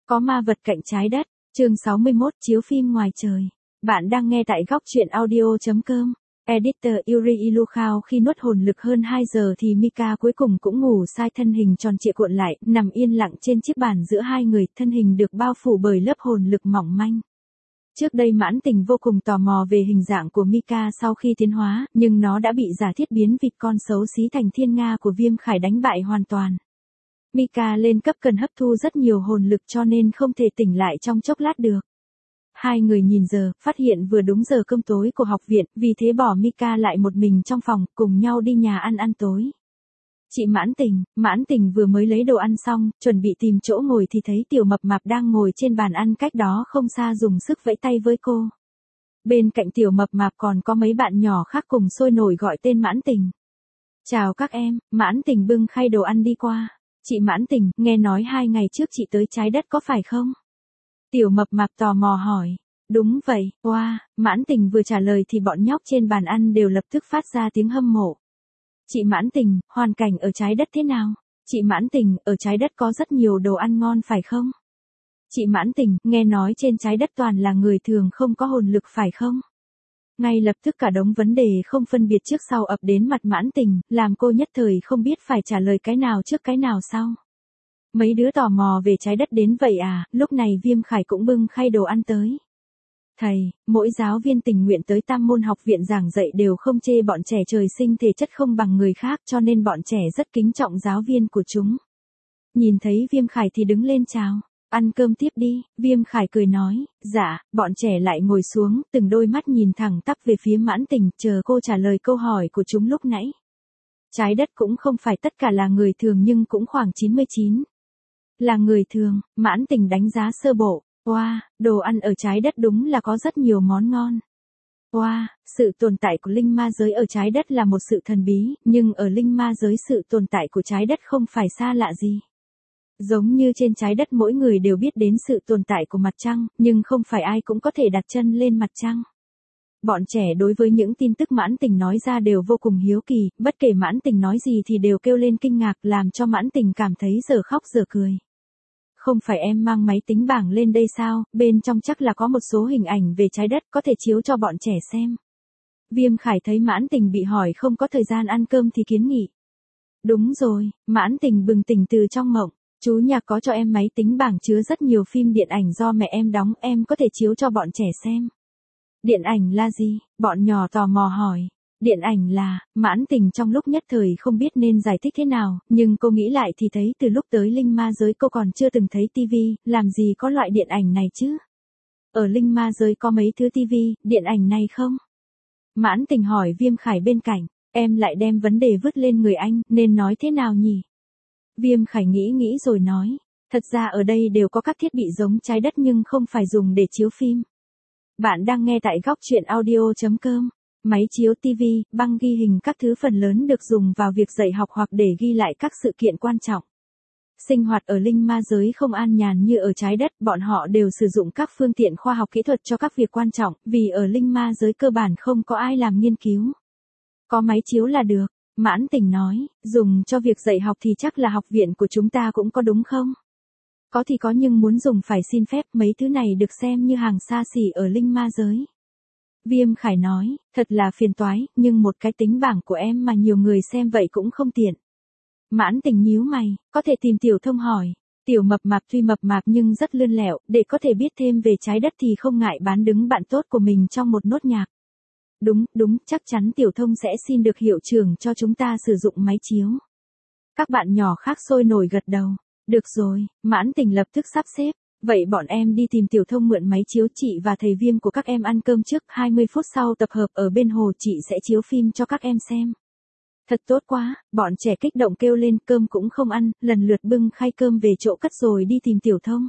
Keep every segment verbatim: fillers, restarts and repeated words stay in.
Có ma vật cạnh trái đất, chương sáu mươi mốt chiếu phim ngoài trời. Bạn đang nghe tại góc truyện audio chấm com. Editor Yuri Ilukhao khi nuốt hồn lực hơn hai giờ thì Mika cuối cùng cũng ngủ sai, thân hình tròn trịa cuộn lại, nằm yên lặng trên chiếc bàn giữa hai người, thân hình được bao phủ bởi lớp hồn lực mỏng manh. Trước đây Mãn Tình vô cùng tò mò về hình dạng của Mika sau khi tiến hóa, nhưng nó đã bị giả thiết biến vịt con xấu xí thành thiên nga của Viêm Khải đánh bại hoàn toàn. Mika lên cấp cần hấp thu rất nhiều hồn lực cho nên không thể tỉnh lại trong chốc lát được. Hai người nhìn giờ, phát hiện vừa đúng giờ cơm tối của học viện, vì thế bỏ Mika lại một mình trong phòng, cùng nhau đi nhà ăn ăn tối. Chị Mãn Tình, Mãn Tình vừa mới lấy đồ ăn xong, chuẩn bị tìm chỗ ngồi thì thấy Tiểu Mập Mạp đang ngồi trên bàn ăn cách đó không xa dùng sức vẫy tay với cô. Bên cạnh Tiểu Mập Mạp còn có mấy bạn nhỏ khác cùng sôi nổi gọi tên Mãn Tình. Chào các em, Mãn Tình bưng khay đồ ăn đi qua. Chị Mãn Tình, nghe nói hai ngày trước chị tới trái đất có phải không? Tiểu Mập Mạp tò mò hỏi. Đúng vậy, wow, Mãn Tình vừa trả lời thì bọn nhóc trên bàn ăn đều lập tức phát ra tiếng hâm mộ. Chị Mãn Tình, hoàn cảnh ở trái đất thế nào? Chị Mãn Tình, ở trái đất có rất nhiều đồ ăn ngon phải không? Chị Mãn Tình, nghe nói trên trái đất toàn là người thường không có hồn lực phải không? Ngay lập tức cả đống vấn đề không phân biệt trước sau ập đến mặt Mãn Tình, làm cô nhất thời không biết phải trả lời cái nào trước cái nào sau. Mấy đứa tò mò về trái đất đến vậy à? Lúc này Viêm Khải cũng bưng khay đồ ăn tới. Thầy, mỗi giáo viên tình nguyện tới Tam Môn học viện giảng dạy đều không chê bọn trẻ trời sinh thể chất không bằng người khác, cho nên bọn trẻ rất kính trọng giáo viên của chúng. Nhìn thấy Viêm Khải thì đứng lên chào. Ăn cơm tiếp đi, Viêm Khải cười nói. Dạ, bọn trẻ lại ngồi xuống, từng đôi mắt nhìn thẳng tắp về phía Mãn Tình, chờ cô trả lời câu hỏi của chúng lúc nãy. Trái đất cũng không phải tất cả là người thường nhưng cũng khoảng chín mươi chín. Là người thường, Mãn Tình đánh giá sơ bộ. Wow, đồ ăn ở trái đất đúng là có rất nhiều món ngon. Wow, sự tồn tại của linh ma giới ở trái đất là một sự thần bí, nhưng ở linh ma giới sự tồn tại của trái đất không phải xa lạ gì. Giống như trên trái đất mỗi người đều biết đến sự tồn tại của mặt trăng, nhưng không phải ai cũng có thể đặt chân lên mặt trăng. Bọn trẻ đối với những tin tức Mãn Tình nói ra đều vô cùng hiếu kỳ, bất kể Mãn Tình nói gì thì đều kêu lên kinh ngạc, làm cho Mãn Tình cảm thấy giờ khóc giờ cười. Không phải em mang máy tính bảng lên đây sao, bên trong chắc là có một số hình ảnh về trái đất có thể chiếu cho bọn trẻ xem. Viêm Khải thấy Mãn Tình bị hỏi không có thời gian ăn cơm thì kiến nghị. Đúng rồi, Mãn Tình bừng tỉnh từ trong mộng. Chú nhà có cho em máy tính bảng chứa rất nhiều phim điện ảnh do mẹ em đóng, em có thể chiếu cho bọn trẻ xem. Điện ảnh là gì? Bọn nhỏ tò mò hỏi. Điện ảnh là, Mãn Tình trong lúc nhất thời không biết nên giải thích thế nào, nhưng cô nghĩ lại thì thấy từ lúc tới linh ma giới cô còn chưa từng thấy tivi, làm gì có loại điện ảnh này chứ? Ở linh ma giới có mấy thứ tivi, điện ảnh này không? Mãn Tình hỏi Viêm Khải bên cạnh, em lại đem vấn đề vứt lên người anh, nên nói thế nào nhỉ? Viêm Khải nghĩ nghĩ rồi nói, thật ra ở đây đều có các thiết bị giống trái đất nhưng không phải dùng để chiếu phim. Bạn đang nghe tại góc truyện audio chấm com. Máy chiếu tivi, băng ghi hình các thứ phần lớn được dùng vào việc dạy học hoặc để ghi lại các sự kiện quan trọng. Sinh hoạt ở linh ma giới không an nhàn như ở trái đất, bọn họ đều sử dụng các phương tiện khoa học kỹ thuật cho các việc quan trọng, vì ở linh ma giới cơ bản không có ai làm nghiên cứu. Có máy chiếu là được, Mãn Tình nói, dùng cho việc dạy học thì chắc là học viện của chúng ta cũng có đúng không? Có thì có nhưng muốn dùng phải xin phép, mấy thứ này được xem như hàng xa xỉ ở linh ma giới. Viêm Khải nói, thật là phiền toái, nhưng một cái tính bảng của em mà nhiều người xem vậy cũng không tiện. Mãn Tình nhíu mày, có thể tìm Tiểu Thông hỏi. Tiểu Mập Mạp tuy mập mạp nhưng rất lươn lẹo, để có thể biết thêm về trái đất thì không ngại bán đứng bạn tốt của mình trong một nốt nhạc. Đúng, đúng, chắc chắn Tiểu Thông sẽ xin được hiệu trưởng cho chúng ta sử dụng máy chiếu. Các bạn nhỏ khác sôi nổi gật đầu. Được rồi, Mãn Tình lập tức sắp xếp. Vậy bọn em đi tìm Tiểu Thông mượn máy chiếu, chị và thầy Viêm của các em ăn cơm trước, hai mươi phút sau tập hợp ở bên hồ, chị sẽ chiếu phim cho các em xem. Thật tốt quá, bọn trẻ kích động kêu lên, cơm cũng không ăn, lần lượt bưng khay cơm về chỗ cất rồi đi tìm Tiểu Thông.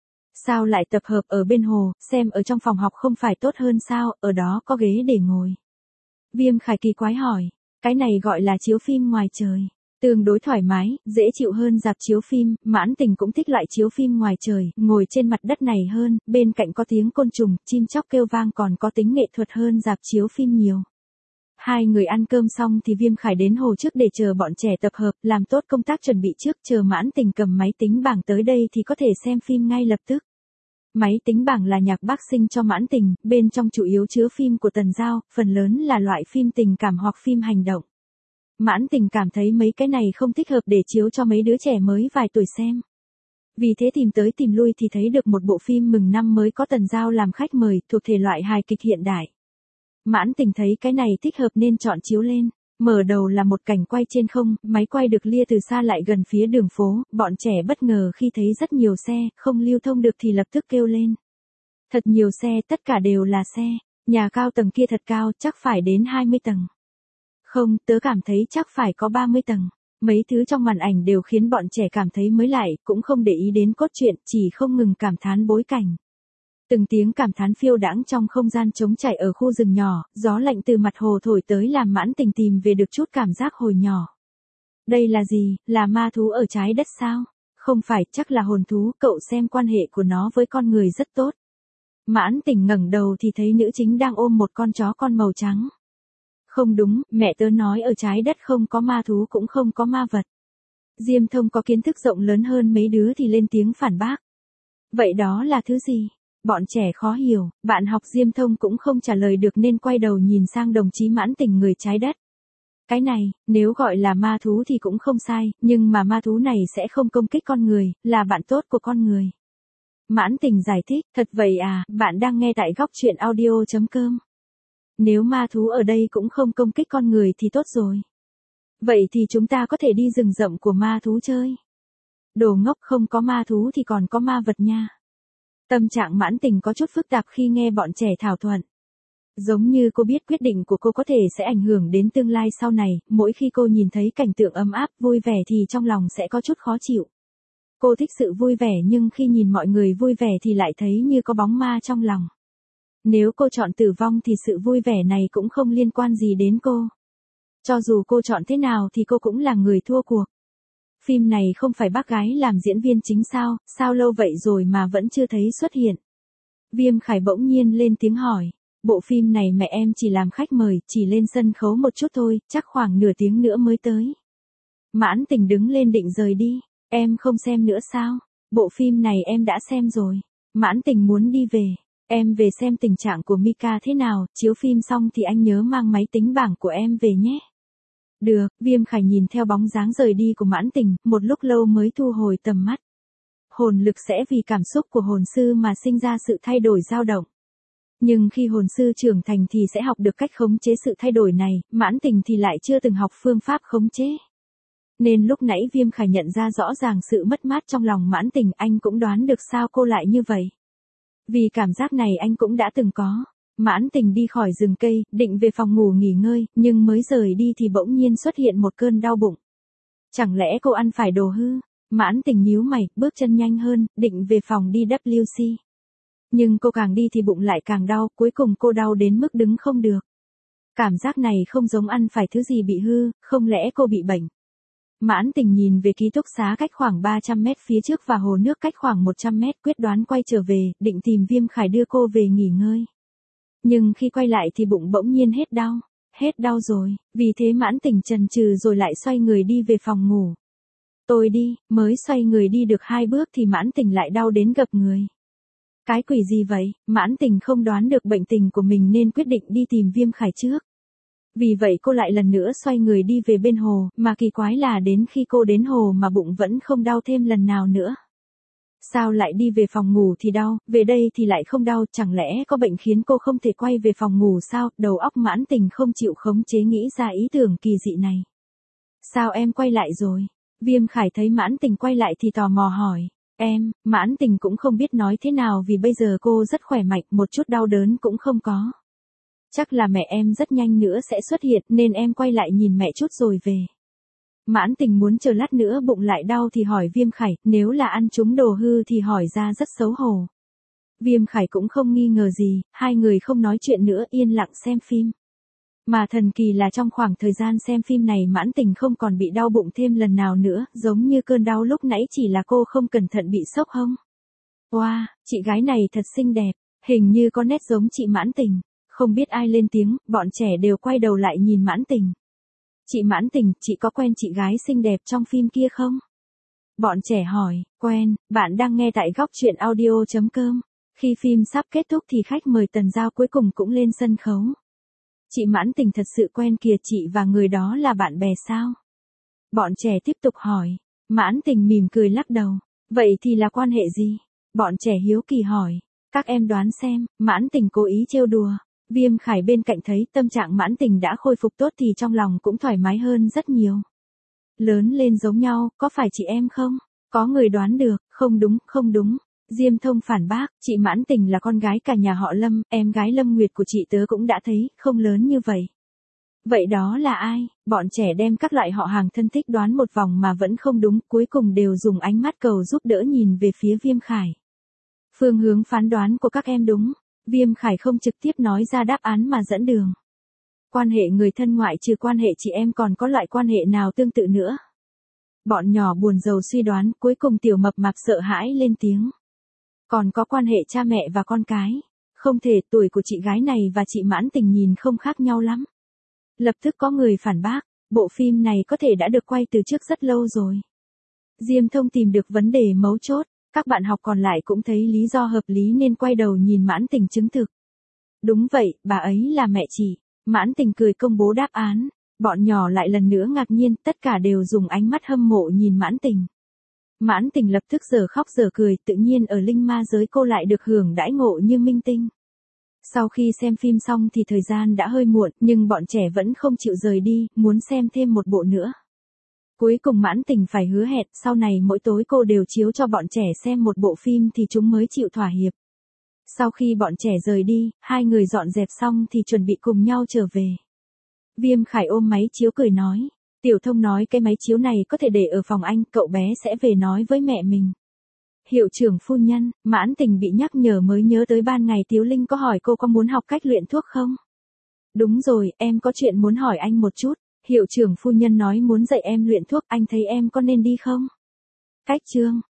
Sao lại tập hợp ở bên hồ, xem ở trong phòng học không phải tốt hơn sao, ở đó có ghế để ngồi. Viêm Khải kỳ quái hỏi, cái này gọi là chiếu phim ngoài trời. Tương đối thoải mái, dễ chịu hơn rạp chiếu phim, Mãn Tình cũng thích loại chiếu phim ngoài trời, ngồi trên mặt đất này hơn, bên cạnh có tiếng côn trùng, chim chóc kêu vang còn có tính nghệ thuật hơn rạp chiếu phim nhiều. Hai người ăn cơm xong thì Viêm Khải đến hồ trước để chờ bọn trẻ tập hợp, làm tốt công tác chuẩn bị trước, chờ Mãn Tình cầm máy tính bảng tới đây thì có thể xem phim ngay lập tức. Máy tính bảng là nhạc bác sinh cho Mãn Tình, bên trong chủ yếu chứa phim của Tần Giao, phần lớn là loại phim tình cảm hoặc phim hành động. Mãn Tình cảm thấy mấy cái này không thích hợp để chiếu cho mấy đứa trẻ mới vài tuổi xem. Vì thế tìm tới tìm lui thì thấy được một bộ phim mừng năm mới có Tần Giao làm khách mời, thuộc thể loại hài kịch hiện đại. Mãn Tình thấy cái này thích hợp nên chọn chiếu lên. Mở đầu là một cảnh quay trên không, máy quay được lia từ xa lại gần phía đường phố, bọn trẻ bất ngờ khi thấy rất nhiều xe, không lưu thông được thì lập tức kêu lên. Thật nhiều xe, tất cả đều là xe, nhà cao tầng kia thật cao, chắc phải đến hai mươi tầng. Không, tớ cảm thấy chắc phải có ba mươi tầng. Mấy thứ trong màn ảnh đều khiến bọn trẻ cảm thấy mới lạ, cũng không để ý đến cốt truyện, chỉ không ngừng cảm thán bối cảnh. Từng tiếng cảm thán phiêu đãng trong không gian trống trải ở khu rừng nhỏ, gió lạnh từ mặt hồ thổi tới làm Mãn Tình tìm về được chút cảm giác hồi nhỏ. Đây là gì, là ma thú ở trái đất sao? Không phải, chắc là hồn thú, cậu xem quan hệ của nó với con người rất tốt. Mãn Tình ngẩng đầu thì thấy nữ chính đang ôm một con chó con màu trắng. Không đúng, mẹ tớ nói ở trái đất không có ma thú cũng không có ma vật. Diêm Thông có kiến thức rộng lớn hơn mấy đứa thì lên tiếng phản bác. Vậy đó là thứ gì? Bọn trẻ khó hiểu, bạn học Diêm Thông cũng không trả lời được nên quay đầu nhìn sang đồng chí Mãn Tình người trái đất. Cái này, nếu gọi là ma thú thì cũng không sai, nhưng mà ma thú này sẽ không công kích con người, là bạn tốt của con người. Mãn Tình giải thích, thật vậy à, bạn đang nghe tại góc truyện audio chấm com. Nếu ma thú ở đây cũng không công kích con người thì tốt rồi. Vậy thì chúng ta có thể đi rừng rậm của ma thú chơi. Đồ ngốc, không có ma thú thì còn có ma vật nha. Tâm trạng Mãn Tình có chút phức tạp khi nghe bọn trẻ thảo luận. Giống như cô biết quyết định của cô có thể sẽ ảnh hưởng đến tương lai sau này, mỗi khi cô nhìn thấy cảnh tượng ấm áp, vui vẻ thì trong lòng sẽ có chút khó chịu. Cô thích sự vui vẻ nhưng khi nhìn mọi người vui vẻ thì lại thấy như có bóng ma trong lòng. Nếu cô chọn tử vong thì sự vui vẻ này cũng không liên quan gì đến cô. Cho dù cô chọn thế nào thì cô cũng là người thua cuộc. Phim này không phải bác gái làm diễn viên chính sao, sao lâu vậy rồi mà vẫn chưa thấy xuất hiện. Viêm Khải bỗng nhiên lên tiếng hỏi, bộ phim này mẹ em chỉ làm khách mời, chỉ lên sân khấu một chút thôi, chắc khoảng nửa tiếng nữa mới tới. Mãn Tình đứng lên định rời đi, em không xem nữa sao, bộ phim này em đã xem rồi. Mãn Tình muốn đi về, em về xem tình trạng của Mika thế nào, chiếu phim xong thì anh nhớ mang máy tính bảng của em về nhé. Được, Viêm Khải nhìn theo bóng dáng rời đi của Mãn Tình, một lúc lâu mới thu hồi tầm mắt. Hồn lực sẽ vì cảm xúc của hồn sư mà sinh ra sự thay đổi dao động. Nhưng khi hồn sư trưởng thành thì sẽ học được cách khống chế sự thay đổi này, Mãn Tình thì lại chưa từng học phương pháp khống chế. Nên lúc nãy Viêm Khải nhận ra rõ ràng sự mất mát trong lòng Mãn Tình, anh cũng đoán được sao cô lại như vậy. Vì cảm giác này anh cũng đã từng có. Mãn Tình đi khỏi rừng cây, định về phòng ngủ nghỉ ngơi, nhưng mới rời đi thì bỗng nhiên xuất hiện một cơn đau bụng. Chẳng lẽ cô ăn phải đồ hư? Mãn Tình nhíu mày, bước chân nhanh hơn, định về phòng đi vê kép xê. Nhưng cô càng đi thì bụng lại càng đau, cuối cùng cô đau đến mức đứng không được. Cảm giác này không giống ăn phải thứ gì bị hư, không lẽ cô bị bệnh? Mãn Tình nhìn về ký túc xá cách khoảng ba trăm mét phía trước và hồ nước cách khoảng một trăm mét, quyết đoán quay trở về, định tìm Viêm Khải đưa cô về nghỉ ngơi. Nhưng khi quay lại thì bụng bỗng nhiên hết đau, hết đau rồi, vì thế Mãn Tình chần chừ rồi lại xoay người đi về phòng ngủ. Tôi đi, mới xoay người đi được hai bước thì Mãn Tình lại đau đến gập người. Cái quỷ gì vậy, Mãn Tình không đoán được bệnh tình của mình nên quyết định đi tìm Viêm Khải trước. Vì vậy cô lại lần nữa xoay người đi về bên hồ, mà kỳ quái là đến khi cô đến hồ mà bụng vẫn không đau thêm lần nào nữa. Sao lại đi về phòng ngủ thì đau, về đây thì lại không đau, chẳng lẽ có bệnh khiến cô không thể quay về phòng ngủ sao? Đầu óc Mãn Tình không chịu khống chế nghĩ ra ý tưởng kỳ dị này. Sao em quay lại rồi? Viêm Khải thấy Mãn Tình quay lại thì tò mò hỏi. Em, Mãn Tình cũng không biết nói thế nào vì bây giờ cô rất khỏe mạnh, một chút đau đớn cũng không có. Chắc là mẹ em rất nhanh nữa sẽ xuất hiện nên em quay lại nhìn mẹ chút rồi về. Mãn Tình muốn chờ lát nữa bụng lại đau thì hỏi Viêm Khải, nếu là ăn trúng đồ hư thì hỏi ra rất xấu hổ. Viêm Khải cũng không nghi ngờ gì, hai người không nói chuyện nữa yên lặng xem phim. Mà thần kỳ là trong khoảng thời gian xem phim này Mãn Tình không còn bị đau bụng thêm lần nào nữa, giống như cơn đau lúc nãy chỉ là cô không cẩn thận bị sốc hông. Wow, chị gái này thật xinh đẹp, hình như có nét giống chị Mãn Tình. Không biết ai lên tiếng, bọn trẻ đều quay đầu lại nhìn Mãn Tình. Chị Mãn Tình, chị có quen chị gái xinh đẹp trong phim kia không? Bọn trẻ hỏi, quen, bạn đang nghe tại góc chuyện audio chấm com. Khi phim sắp kết thúc thì khách mời Tần Giao cuối cùng cũng lên sân khấu. Chị Mãn Tình thật sự quen kìa, chị và người đó là bạn bè sao? Bọn trẻ tiếp tục hỏi. Mãn Tình mỉm cười lắc đầu. Vậy thì là quan hệ gì? Bọn trẻ hiếu kỳ hỏi. Các em đoán xem. Mãn Tình cố ý trêu đùa. Viêm Khải bên cạnh thấy tâm trạng Mãn Tình đã khôi phục tốt thì trong lòng cũng thoải mái hơn rất nhiều. Lớn lên giống nhau, có phải chị em không? Có người đoán được, không đúng, không đúng. Diêm Thông phản bác, chị Mãn Tình là con gái cả nhà họ Lâm, em gái Lâm Nguyệt của chị tớ cũng đã thấy, không lớn như vậy. Vậy đó là ai? Bọn trẻ đem các loại họ hàng thân thích đoán một vòng mà vẫn không đúng, cuối cùng đều dùng ánh mắt cầu giúp đỡ nhìn về phía Viêm Khải. Phương hướng phán đoán của các em đúng. Viêm Khải không trực tiếp nói ra đáp án mà dẫn đường. Quan hệ người thân ngoại trừ quan hệ chị em còn có loại quan hệ nào tương tự nữa? Bọn nhỏ buồn rầu suy đoán, cuối cùng tiểu mập mạp sợ hãi lên tiếng. Còn có quan hệ cha mẹ và con cái. Không thể, tuổi của chị gái này và chị Mãn Tình nhìn không khác nhau lắm. Lập tức có người phản bác, bộ phim này có thể đã được quay từ trước rất lâu rồi. Diêm Thông tìm được vấn đề mấu chốt, các bạn học còn lại cũng thấy lý do hợp lý nên quay đầu nhìn Mãn Tình chứng thực. Đúng vậy, bà ấy là mẹ chị. Mãn Tình cười công bố đáp án. Bọn nhỏ lại lần nữa ngạc nhiên, tất cả đều dùng ánh mắt hâm mộ nhìn Mãn Tình. Mãn Tình lập tức giờ khóc giờ cười, tự nhiên ở linh ma giới cô lại được hưởng đãi ngộ như minh tinh. Sau khi xem phim xong thì thời gian đã hơi muộn, nhưng bọn trẻ vẫn không chịu rời đi, muốn xem thêm một bộ nữa. Cuối cùng Mãn Tình phải hứa hẹn, sau này mỗi tối cô đều chiếu cho bọn trẻ xem một bộ phim thì chúng mới chịu thỏa hiệp. Sau khi bọn trẻ rời đi, hai người dọn dẹp xong thì chuẩn bị cùng nhau trở về. Viêm Khải ôm máy chiếu cười nói. Tiểu Thông nói cái máy chiếu này có thể để ở phòng anh, cậu bé sẽ về nói với mẹ mình. Hiệu trưởng phu nhân, Mãn Tình bị nhắc nhở mới nhớ tới ban ngày Tiếu Linh có hỏi cô có muốn học cách luyện thuốc không? Đúng rồi, em có chuyện muốn hỏi anh một chút. Hiệu trưởng phu nhân nói muốn dạy em luyện thuốc, anh thấy em có nên đi không? Cách chương.